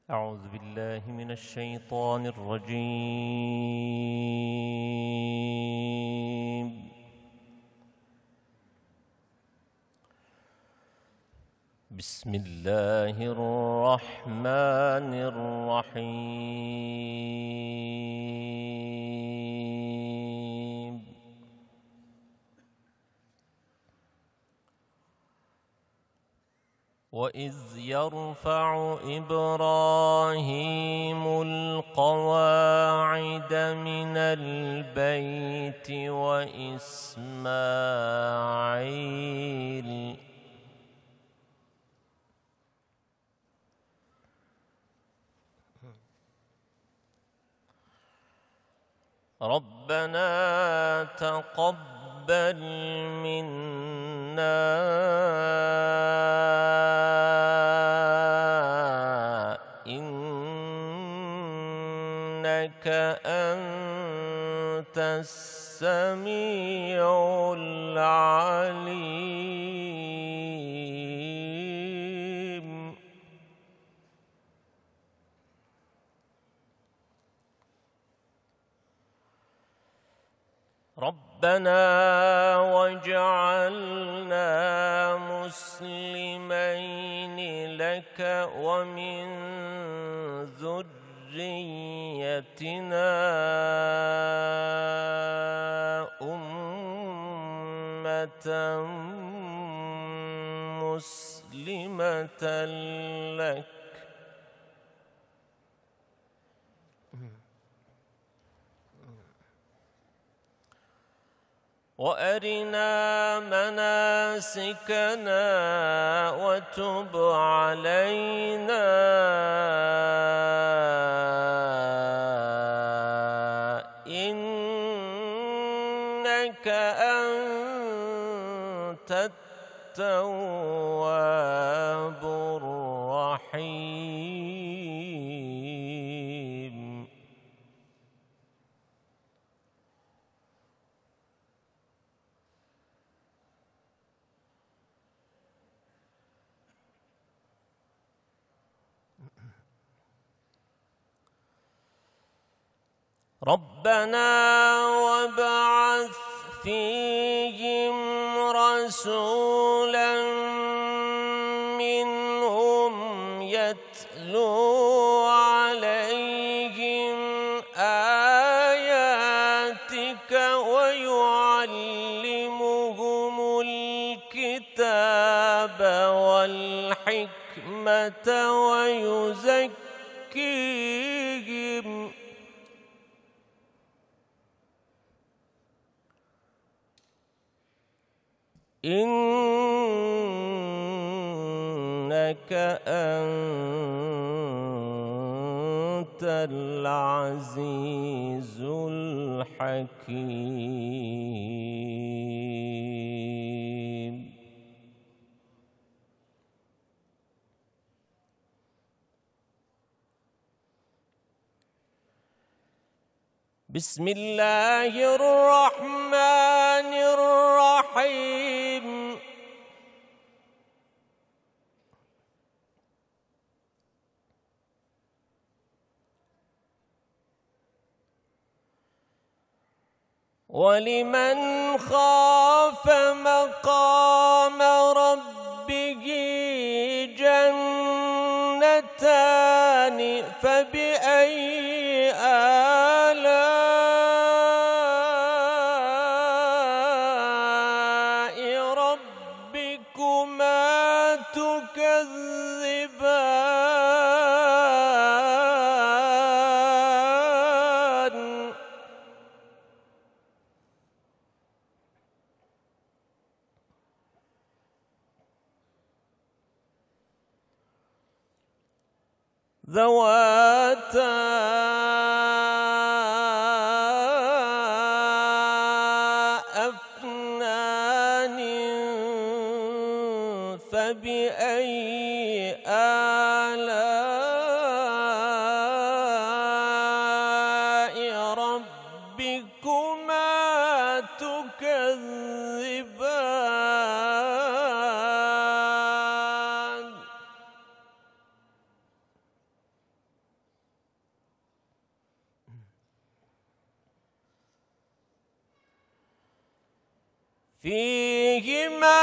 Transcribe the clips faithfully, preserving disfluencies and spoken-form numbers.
أعوذ بالله من الشيطان الرجيم. بسم الله الرحمن الرحيم. وإذ يرفع إبراهيم القواعد من البيت وإسماعيل ربنا تقبل منا إنك أنت السميع العليم. ربنا واجعلنا مسلمين لك ومن ذريتنا أمة مسلمة لك وأرنا مناسكنا وتب علينا إنك أنت التواب الرحيم. ربنا وابعث فيهم رسولا منهم يتلو عليهم آياتك ويعلمهم الكتاب والحكمة ويزكيهم إنك أنت العزيز الحكيم. بسم الله الرحمن الرحيم. ولمن خاف مقام ربه جنتان فبأي آلاء ربكما تكذبان ذواتا أفنان فبأي آلاء ربكما تكذبان فيهما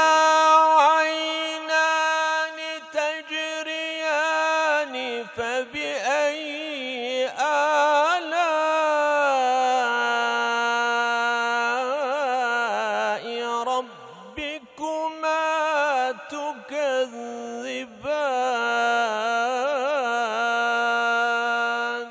عينان تجريان فبأي آلاء ربكما تكذبان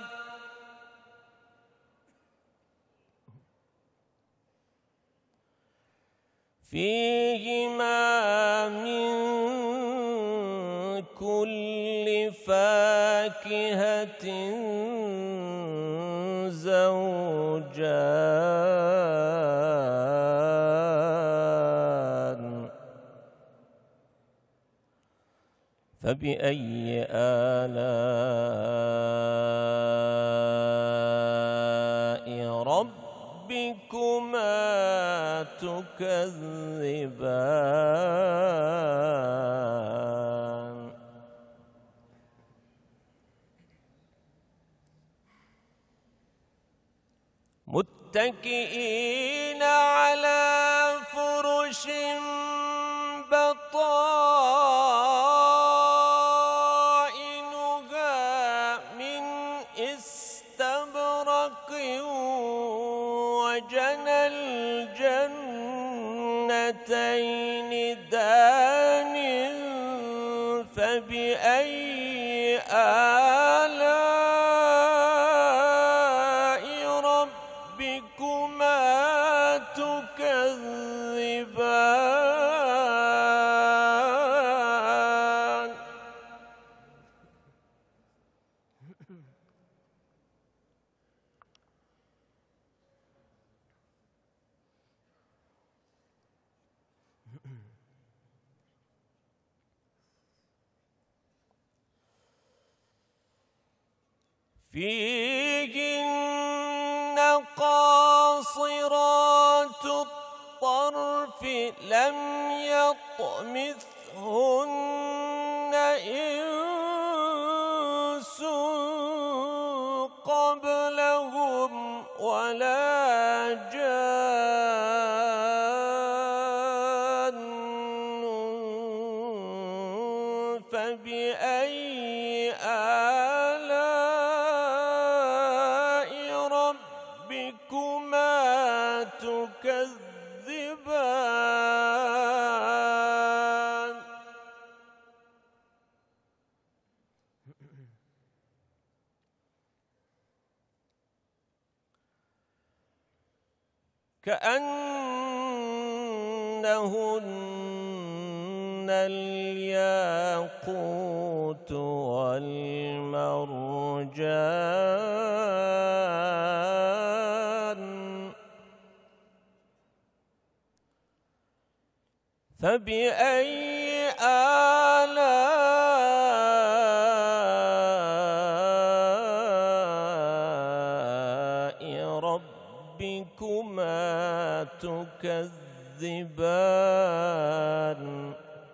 فيهما من كل فاكهة زوجان فبأي آلاء ربكما تكذبان متكئين على فرش بطائنها من استبرق وجنى الجنتين دان فبأي آلاء ربكما تكذبان فيهن قاصرات الطرف لم يطمثهن إنس قبلهم ولا جان فبأي آلاء ربكما تكذبان كأنهن الياقوت والمرجان فبأي آلاء ربكما تكذبان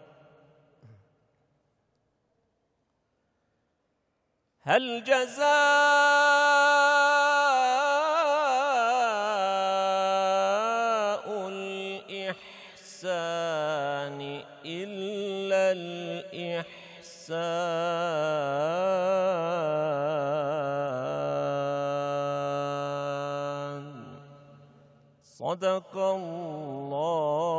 هل جزاء الإحسان إلا الإحسان صدق الله